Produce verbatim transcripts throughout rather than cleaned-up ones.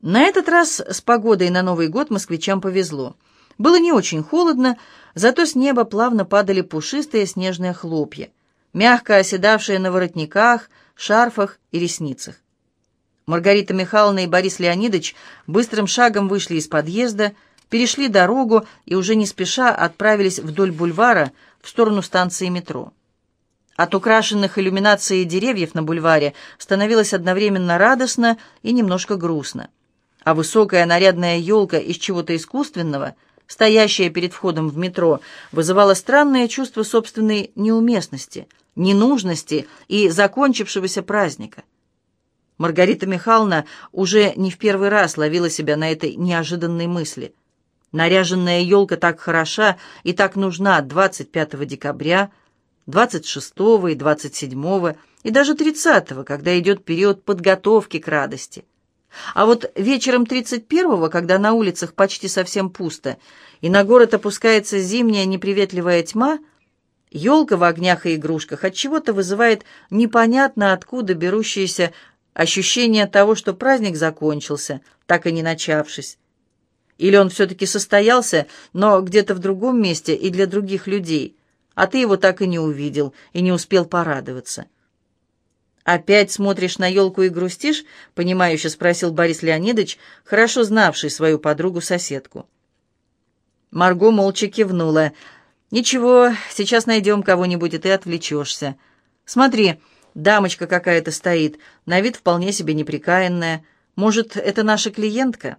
На этот раз с погодой на Новый год москвичам повезло. Было не очень холодно, зато с неба плавно падали пушистые снежные хлопья, мягко оседавшие на воротниках, шарфах и ресницах. Маргарита Михайловна и Борис Леонидович быстрым шагом вышли из подъезда, перешли дорогу и уже не спеша отправились вдоль бульвара в сторону станции метро. От украшенных иллюминацией деревьев на бульваре становилось одновременно радостно и немножко грустно, а высокая нарядная елка из чего-то искусственного, стоящая перед входом в метро, вызывала странное чувство собственной неуместности, ненужности и закончившегося праздника. Маргарита Михайловна уже не в первый раз ловила себя на этой неожиданной мысли. Наряженная елка так хороша и так нужна двадцать пятого декабря, двадцать шестого и двадцать седьмого и даже тридцатого, когда идет период подготовки к радости. А вот вечером тридцать первого, когда на улицах почти совсем пусто, и на город опускается зимняя неприветливая тьма, елка в огнях и игрушках отчего-то вызывает непонятно откуда берущееся ощущение того, что праздник закончился, так и не начавшись. Или он все-таки состоялся, но где-то в другом месте и для других людей, а ты его так и не увидел и не успел порадоваться. «Опять смотришь на елку и грустишь?» — понимающе спросил Борис Леонидович, хорошо знавший свою подругу-соседку. Марго молча кивнула. «Ничего, сейчас найдем кого-нибудь, и ты отвлечешься. Смотри, дамочка какая-то стоит, на вид вполне себе неприкаянная. Может, это наша клиентка?»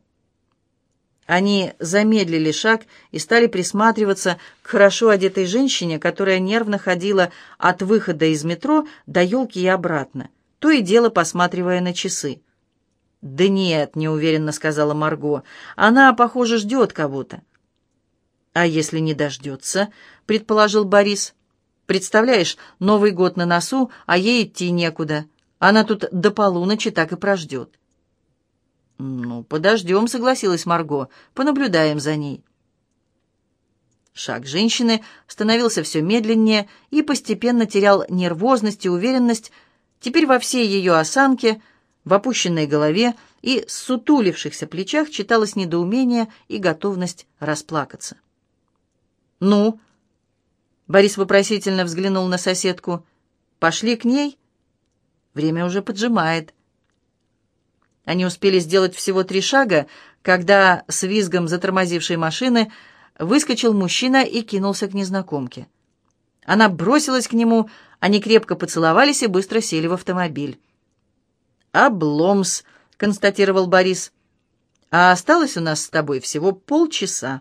Они замедлили шаг и стали присматриваться к хорошо одетой женщине, которая нервно ходила от выхода из метро до елки и обратно, то и дело посматривая на часы. «Да нет», — неуверенно сказала Марго, — «она, похоже, ждет кого-то». «А если не дождется?» — предположил Борис. «Представляешь, Новый год на носу, а ей идти некуда. Она тут до полуночи так и прождет». «Ну, подождем», — согласилась Марго, — «понаблюдаем за ней». Шаг женщины становился все медленнее и постепенно терял нервозность и уверенность. Теперь во всей ее осанке, в опущенной голове и ссутулившихся плечах читалось недоумение и готовность расплакаться. «Ну?» — Борис вопросительно взглянул на соседку. «Пошли к ней? Время уже поджимает». Они успели сделать всего три шага, когда с визгом затормозившей машины выскочил мужчина и кинулся к незнакомке. Она бросилась к нему, они крепко поцеловались и быстро сели в автомобиль. «Обломс», — констатировал Борис, — «а осталось у нас с тобой всего полчаса».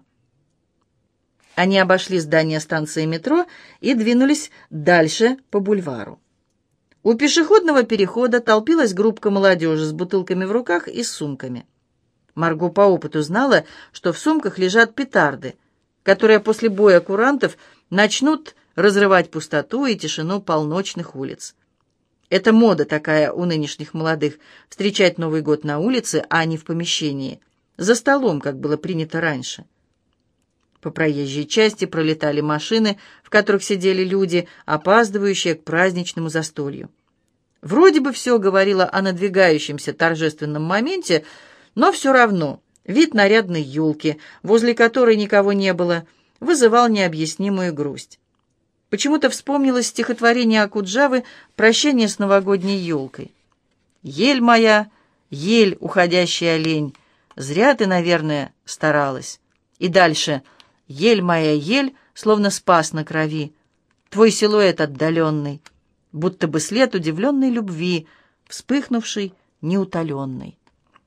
Они обошли здание станции метро и двинулись дальше по бульвару. У пешеходного перехода толпилась группка молодежи с бутылками в руках и с сумками. Марго по опыту знала, что в сумках лежат петарды, которые после боя курантов начнут разрывать пустоту и тишину полночных улиц. Это мода такая у нынешних молодых — встречать Новый год на улице, а не в помещении, за столом, как было принято раньше. По проезжей части пролетали машины, в которых сидели люди, опаздывающие к праздничному застолью. Вроде бы все говорило о надвигающемся торжественном моменте, но все равно вид нарядной елки, возле которой никого не было, вызывал необъяснимую грусть. Почему-то вспомнилось стихотворение Окуджавы «Прощание с новогодней елкой». «Ель моя, ель, уходящая лень, зря ты, наверное, старалась». И дальше «Ель моя, ель, словно спас на крови, твой силуэт отдаленный, будто бы след удивленной любви, вспыхнувший, неутоленный».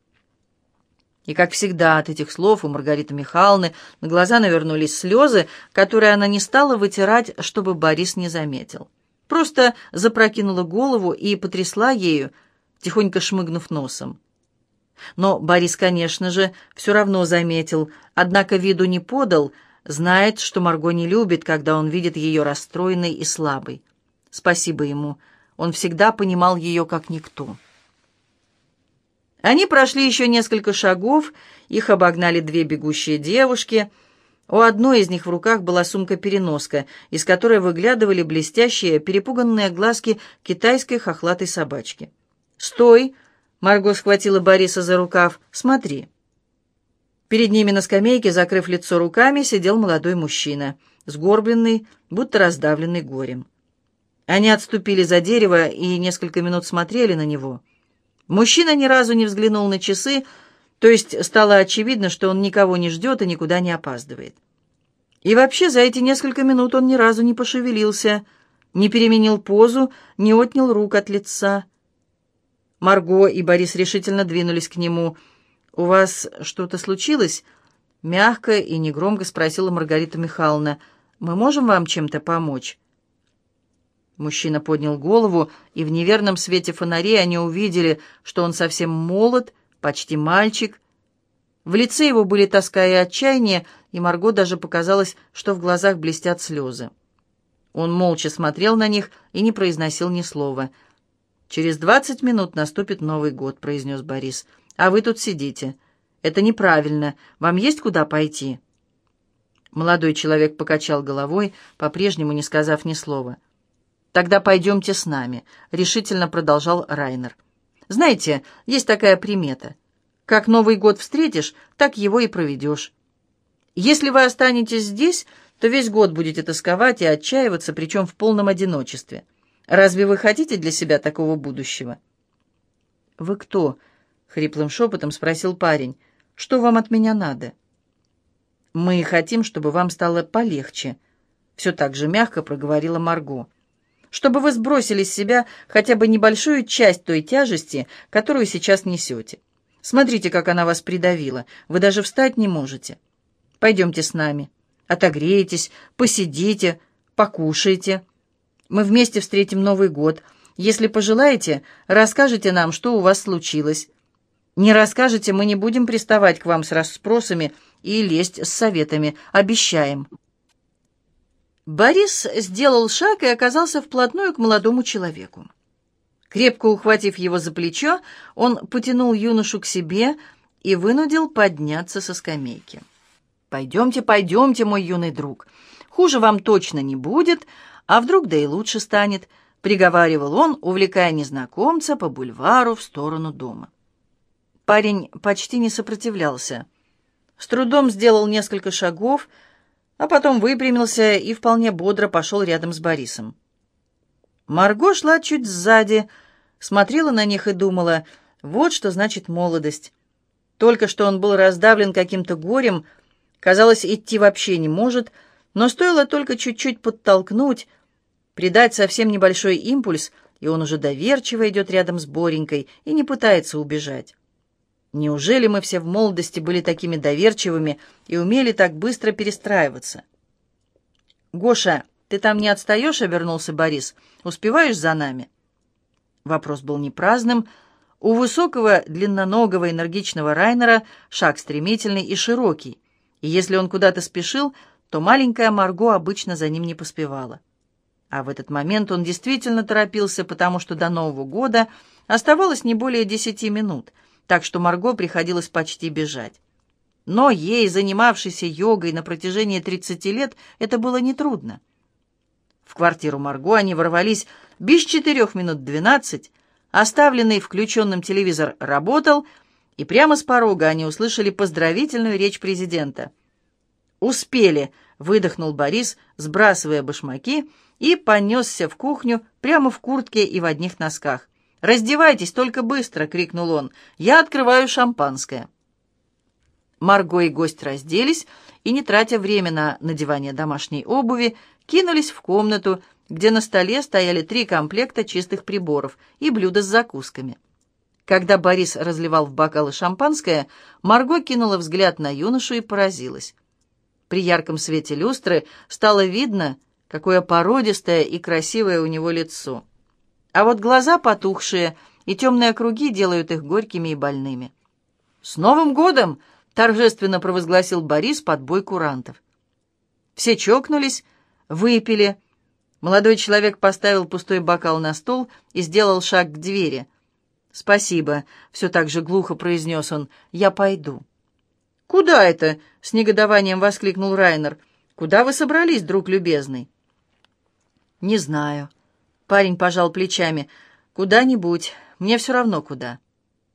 И, как всегда, от этих слов у Маргариты Михайловны на глаза навернулись слезы, которые она не стала вытирать, чтобы Борис не заметил. Просто запрокинула голову и потрясла ею, тихонько шмыгнув носом. Но Борис, конечно же, все равно заметил, однако виду не подал, знает, что Марго не любит, когда он видит ее расстроенной и слабой. Спасибо ему, он всегда понимал ее как никто. Они прошли еще несколько шагов, их обогнали две бегущие девушки. У одной из них в руках была сумка-переноска, из которой выглядывали блестящие, перепуганные глазки китайской хохлатой собачки. «Стой!» Марго схватила Бориса за рукав. «Смотри». Перед ними на скамейке, закрыв лицо руками, сидел молодой мужчина, сгорбленный, будто раздавленный горем. Они отступили за дерево и несколько минут смотрели на него. Мужчина ни разу не взглянул на часы, то есть стало очевидно, что он никого не ждет и никуда не опаздывает. И вообще за эти несколько минут он ни разу не пошевелился, не переменил позу, не отнял рук от лица. Марго и Борис решительно двинулись к нему. «У вас что-то случилось?» — мягко и негромко спросила Маргарита Михайловна. «Мы можем вам чем-то помочь?» Мужчина поднял голову, и в неверном свете фонарей они увидели, что он совсем молод, почти мальчик. В лице его были тоска и отчаяние, и Марго даже показалось, что в глазах блестят слезы. Он молча смотрел на них и не произносил ни слова. «Через двадцать минут наступит Новый год», — произнес Борис. «А вы тут сидите. Это неправильно. Вам есть куда пойти?» Молодой человек покачал головой, по-прежнему не сказав ни слова. «Тогда пойдемте с нами», — решительно продолжал Райнер. «Знаете, есть такая примета. Как Новый год встретишь, так его и проведешь. Если вы останетесь здесь, то весь год будете тосковать и отчаиваться, причем в полном одиночестве. Разве вы хотите для себя такого будущего?» «Вы кто?» — хриплым шепотом спросил парень. «Что вам от меня надо?» «Мы хотим, чтобы вам стало полегче», — все так же мягко проговорила Марго. «Чтобы вы сбросили с себя хотя бы небольшую часть той тяжести, которую сейчас несете. Смотрите, как она вас придавила. Вы даже встать не можете. Пойдемте с нами. Отогреетесь, посидите, покушайте. Мы вместе встретим Новый год. Если пожелаете, расскажите нам, что у вас случилось. Не расскажете, мы не будем приставать к вам с расспросами и лезть с советами. Обещаем». Борис сделал шаг и оказался вплотную к молодому человеку. Крепко ухватив его за плечо, он потянул юношу к себе и вынудил подняться со скамейки. «Пойдемте, пойдемте, мой юный друг. Хуже вам точно не будет, а вдруг да и лучше станет», — приговаривал он, увлекая незнакомца по бульвару в сторону дома. Парень почти не сопротивлялся. С трудом сделал несколько шагов, а потом выпрямился и вполне бодро пошел рядом с Борисом. Марго шла чуть сзади, смотрела на них и думала, вот что значит молодость. Только что он был раздавлен каким-то горем, казалось, идти вообще не может, но стоило только чуть-чуть подтолкнуть, придать совсем небольшой импульс, и он уже доверчиво идет рядом с Боренькой и не пытается убежать. Неужели мы все в молодости были такими доверчивыми и умели так быстро перестраиваться? «Гоша, ты там не отстаешь?» — обернулся Борис. «Успеваешь за нами?» Вопрос был не праздным. У высокого, длинноногого, энергичного Райнера шаг стремительный и широкий, и если он куда-то спешил, то маленькая Марго обычно за ним не поспевала. А в этот момент он действительно торопился, потому что до Нового года оставалось не более десяти минут, так что Марго приходилось почти бежать. Но ей, занимавшейся йогой на протяжении тридцати лет, это было нетрудно. В квартиру Марго они ворвались без четырех минут двенадцать, оставленный включенным телевизор работал, и прямо с порога они услышали поздравительную речь президента. «Успели!» — выдохнул Борис, сбрасывая башмаки, и понесся в кухню прямо в куртке и в одних носках. «Раздевайтесь, только быстро!» — крикнул он. «Я открываю шампанское!» Марго и гость разделись и, не тратя время на надевание домашней обуви, кинулись в комнату, где на столе стояли три комплекта чистых приборов и блюда с закусками. Когда Борис разливал в бокалы шампанское, Марго кинула взгляд на юношу и поразилась. При ярком свете люстры стало видно, какое породистое и красивое у него лицо. А вот глаза потухшие, и темные круги делают их горькими и больными. «С Новым годом!» — торжественно провозгласил Борис под бой курантов. Все чокнулись, выпили. Молодой человек поставил пустой бокал на стол и сделал шаг к двери. «Спасибо», — все так же глухо произнес он, — «я пойду». «Куда это?» — с негодованием воскликнул Райнер. «Куда вы собрались, друг любезный?» «Не знаю». Парень пожал плечами. «Куда-нибудь. Мне все равно куда».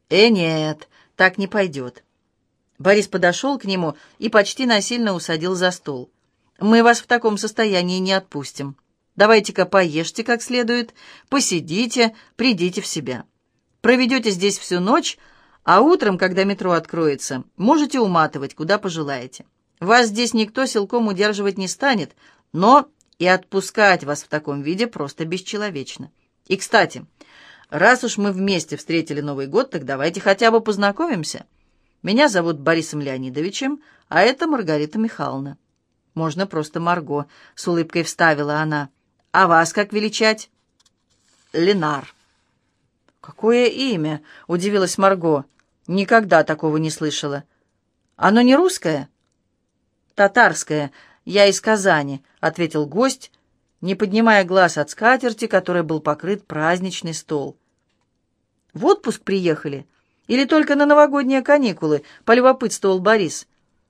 «Э, нет, так не пойдет». Борис подошел к нему и почти насильно усадил за стол. «Мы вас в таком состоянии не отпустим. Давайте-ка поешьте как следует, посидите, придите в себя. Проведете здесь всю ночь, а утром, когда метро откроется, можете уматывать, куда пожелаете. Вас здесь никто силком удерживать не станет, но и отпускать вас в таком виде просто бесчеловечно. И, кстати, раз уж мы вместе встретили Новый год, так давайте хотя бы познакомимся. Меня зовут Борисом Леонидовичем, а это Маргарита Михайловна». «Можно просто Марго», — с улыбкой вставила она. «А вас как величать?» «Ленар». «Какое имя?» — удивилась Марго. «Никогда такого не слышала. Оно не русское?» «Татарское. Я из Казани», — ответил гость, не поднимая глаз от скатерти, которой был покрыт праздничный стол. «В отпуск приехали? Или только на новогодние каникулы?» — полюбопытствовал Борис.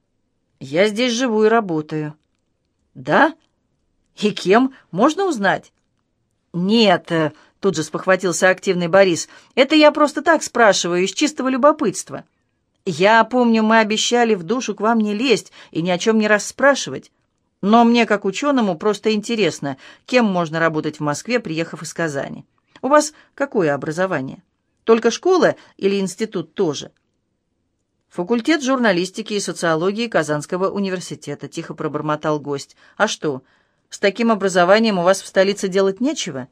«Я здесь живу и работаю». «Да? И кем? Можно узнать?» «Нет», — тут же спохватился активный Борис, «это я просто так спрашиваю, из чистого любопытства. Я помню, мы обещали в душу к вам не лезть и ни о чем не расспрашивать. Но мне, как ученому, просто интересно, кем можно работать в Москве, приехав из Казани. У вас какое образование? Только школа или институт тоже?» «Факультет журналистики и социологии Казанского университета», — тихо пробормотал гость. «А что, с таким образованием у вас в столице делать нечего?»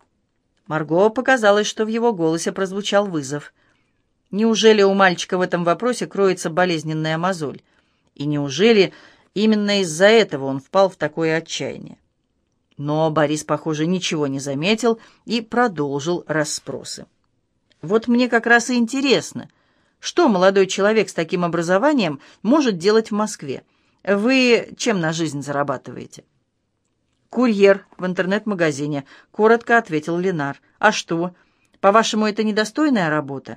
Марго показалось, что в его голосе прозвучал вызов. Неужели у мальчика в этом вопросе кроется болезненная мозоль? И неужели именно из-за этого он впал в такое отчаяние? Но Борис, похоже, ничего не заметил и продолжил расспросы. «Вот мне как раз и интересно, что молодой человек с таким образованием может делать в Москве? Вы чем на жизнь зарабатываете?» «Курьер в интернет-магазине», — коротко ответил Ленар. «А что, по-вашему, это недостойная работа?»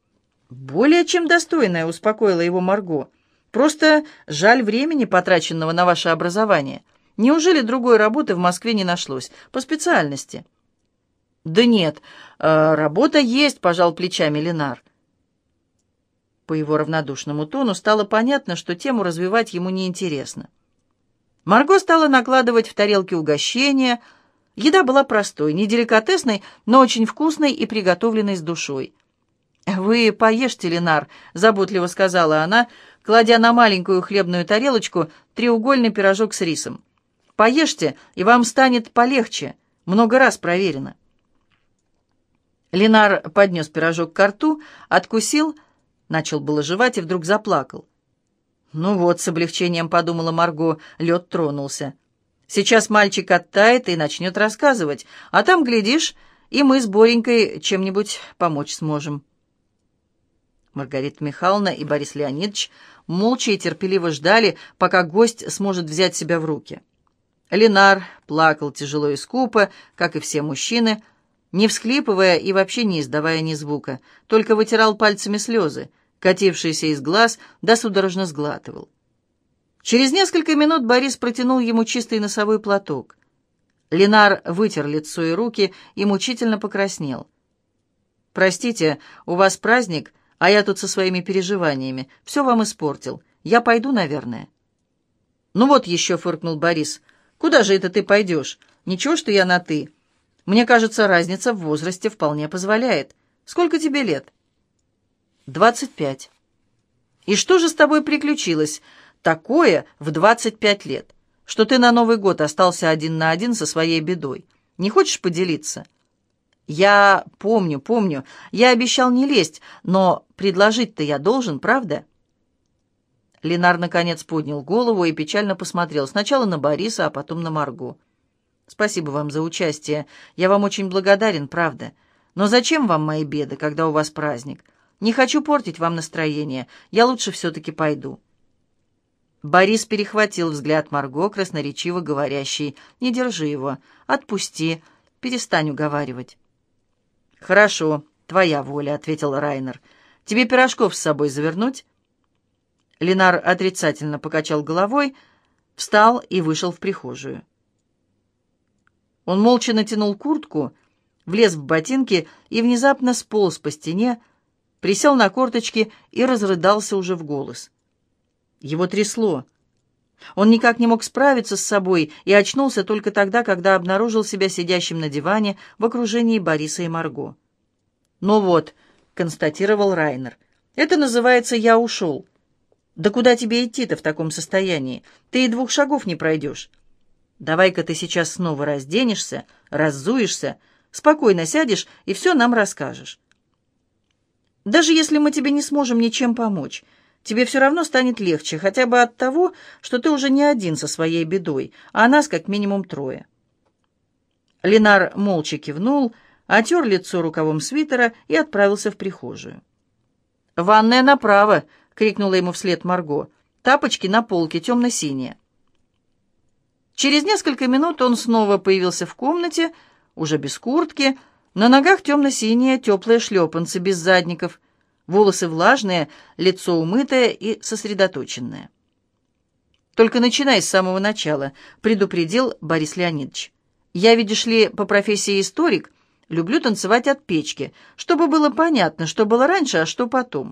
«Более чем достойная», — успокоила его Марго. «Просто жаль времени, потраченного на ваше образование. Неужели другой работы в Москве не нашлось? По специальности?» «Да нет, э, работа есть», — пожал плечами Ленар. По его равнодушному тону стало понятно, что тему развивать ему неинтересно. Марго стала накладывать в тарелки угощения. Еда была простой, не деликатесной, но очень вкусной и приготовленной с душой. «Вы поешьте, Ленар», — заботливо сказала она, кладя на маленькую хлебную тарелочку треугольный пирожок с рисом. «Поешьте, и вам станет полегче. Много раз проверено». Ленар поднес пирожок к рту, откусил, начал было жевать и вдруг заплакал. «Ну вот», — с облегчением подумала Марго, — лед тронулся. «Сейчас мальчик оттает и начнет рассказывать, а там, глядишь, и мы с Боренькой чем-нибудь помочь сможем». Маргарита Михайловна и Борис Леонидович молча и терпеливо ждали, пока гость сможет взять себя в руки. Ленар плакал тяжело и скупо, как и все мужчины, не всхлипывая и вообще не издавая ни звука, только вытирал пальцами слезы, катившиеся из глаз, да судорожно сглатывал. Через несколько минут Борис протянул ему чистый носовой платок. Ленар вытер лицо и руки и мучительно покраснел. «Простите, у вас праздник, а я тут со своими переживаниями. Все вам испортил. Я пойду, наверное». «Ну вот еще», — фыркнул Борис, — «куда же это ты пойдешь? Ничего, что я на «ты». Мне кажется, разница в возрасте вполне позволяет. Сколько тебе лет?» «Двадцать пять». «И что же с тобой приключилось такое в двадцать пять лет, что ты на Новый год остался один на один со своей бедой? Не хочешь поделиться?» «Я помню, помню. Я обещал не лезть, но предложить-то я должен, правда?» Ленар наконец поднял голову и печально посмотрел сначала на Бориса, а потом на Марго. «Спасибо вам за участие. Я вам очень благодарен, правда. Но зачем вам мои беды, когда у вас праздник? Не хочу портить вам настроение. Я лучше все-таки пойду». Борис перехватил взгляд Марго, красноречиво говорящий: «Не держи его. Отпусти. Перестань уговаривать». «Хорошо, твоя воля», — ответил Райнер. «Тебе пирожков с собой завернуть?» Ленар отрицательно покачал головой, встал и вышел в прихожую. Он молча натянул куртку, влез в ботинки и внезапно сполз по стене, присел на корточки и разрыдался уже в голос. Его трясло. Он никак не мог справиться с собой и очнулся только тогда, когда обнаружил себя сидящим на диване в окружении Бориса и Марго. «Ну вот», — констатировал Райнер, — «это называется «я ушел». Да куда тебе идти-то в таком состоянии? Ты и двух шагов не пройдешь. Давай-ка ты сейчас снова разденешься, раззуешься, спокойно сядешь и все нам расскажешь. Даже если мы тебе не сможем ничем помочь, тебе все равно станет легче, хотя бы от того, что ты уже не один со своей бедой, а нас как минимум трое». Ленар молча кивнул, отер лицо рукавом свитера и отправился в прихожую. «Ванная направо!» — крикнула ему вслед Марго. «Тапочки на полке, темно-синие». Через несколько минут он снова появился в комнате, уже без куртки, на ногах темно-синие теплые шлепанцы без задников, волосы влажные, лицо умытое и сосредоточенное. «Только начинай с самого начала», — предупредил Борис Леонидович. «Я, видишь ли, по профессии историк, люблю танцевать от печки, чтобы было понятно, что было раньше, а что потом».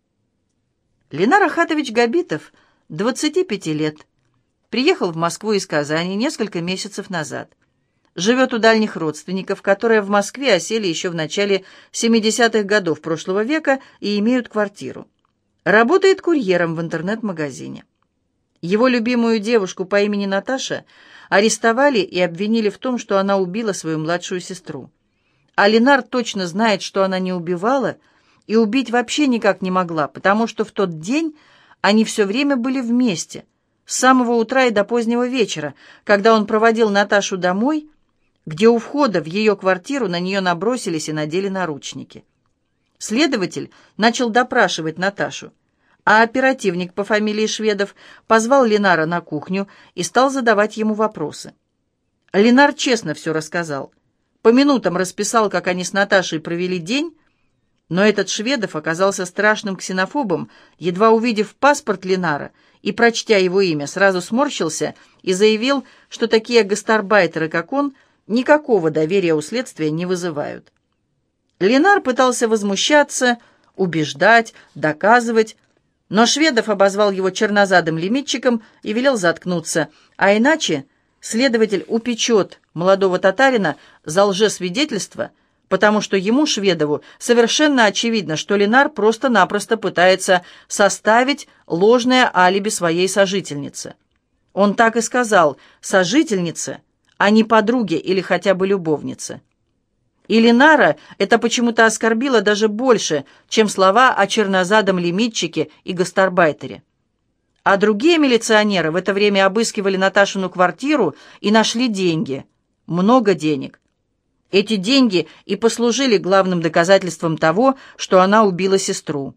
Ленар Ахатович Габитов, двадцати пяти лет, приехал в Москву из Казани несколько месяцев назад. Живет у дальних родственников, которые в Москве осели еще в начале семидесятых годов прошлого века и имеют квартиру. Работает курьером в интернет-магазине. Его любимую девушку по имени Наташа арестовали и обвинили в том, что она убила свою младшую сестру. А Ленар точно знает, что она не убивала и убить вообще никак не могла, потому что в тот день они все время были вместе, с самого утра и до позднего вечера, когда он проводил Наташу домой, где у входа в ее квартиру на нее набросились и надели наручники. Следователь начал допрашивать Наташу, а оперативник по фамилии Шведов позвал Ленара на кухню и стал задавать ему вопросы. Ленар честно все рассказал. По минутам расписал, как они с Наташей провели день, но этот Шведов оказался страшным ксенофобом, едва увидев паспорт Ленара и, прочтя его имя, сразу сморщился и заявил, что такие гастарбайтеры, как он, никакого доверия у следствия не вызывают. Ленар пытался возмущаться, убеждать, доказывать, но Шведов обозвал его чернозадым лимитчиком и велел заткнуться, а иначе следователь упечет молодого татарина за лжесвидетельство, потому что ему, Шведову, совершенно очевидно, что Ленар просто-напросто пытается составить ложное алиби своей сожительнице. Он так и сказал «сожительнице», а не подруге или хотя бы любовнице. И Ленара это почему-то оскорбило даже больше, чем слова о чернозадом лимитчике и гастарбайтере. А другие милиционеры в это время обыскивали Наташину квартиру и нашли деньги. Много денег. Эти деньги и послужили главным доказательством того, что она убила сестру.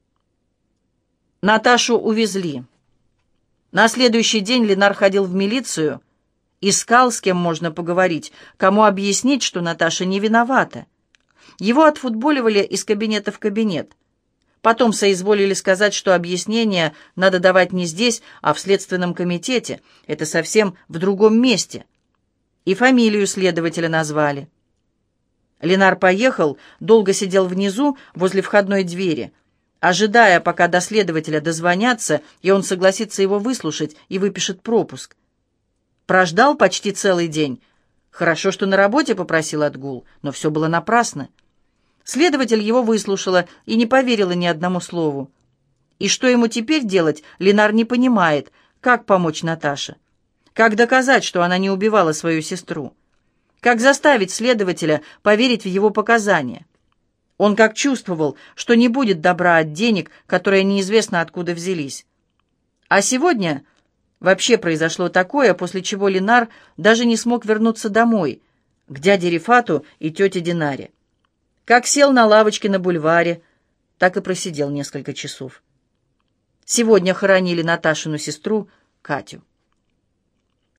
Наташу увезли. На следующий день Ленар ходил в милицию, искал, с кем можно поговорить, кому объяснить, что Наташа не виновата. Его отфутболивали из кабинета в кабинет. Потом соизволили сказать, что объяснения надо давать не здесь, а в Следственном комитете. Это совсем в другом месте. И фамилию следователя назвали. Ленар поехал, долго сидел внизу, возле входной двери, ожидая, пока до следователя дозвонятся, и он согласится его выслушать и выпишет пропуск. Прождал почти целый день. Хорошо, что на работе попросил отгул, но все было напрасно. Следователь его выслушала и не поверила ни одному слову. И что ему теперь делать, Ленар не понимает, как помочь Наташе. Как доказать, что она не убивала свою сестру? Как заставить следователя поверить в его показания? Он как чувствовал, что не будет добра от денег, которые неизвестно откуда взялись. А сегодня вообще произошло такое, после чего Ленар даже не смог вернуться домой, к дяде Рифату и тете Динаре. Как сел на лавочке на бульваре, так и просидел несколько часов. Сегодня хоронили Наташину сестру Катю.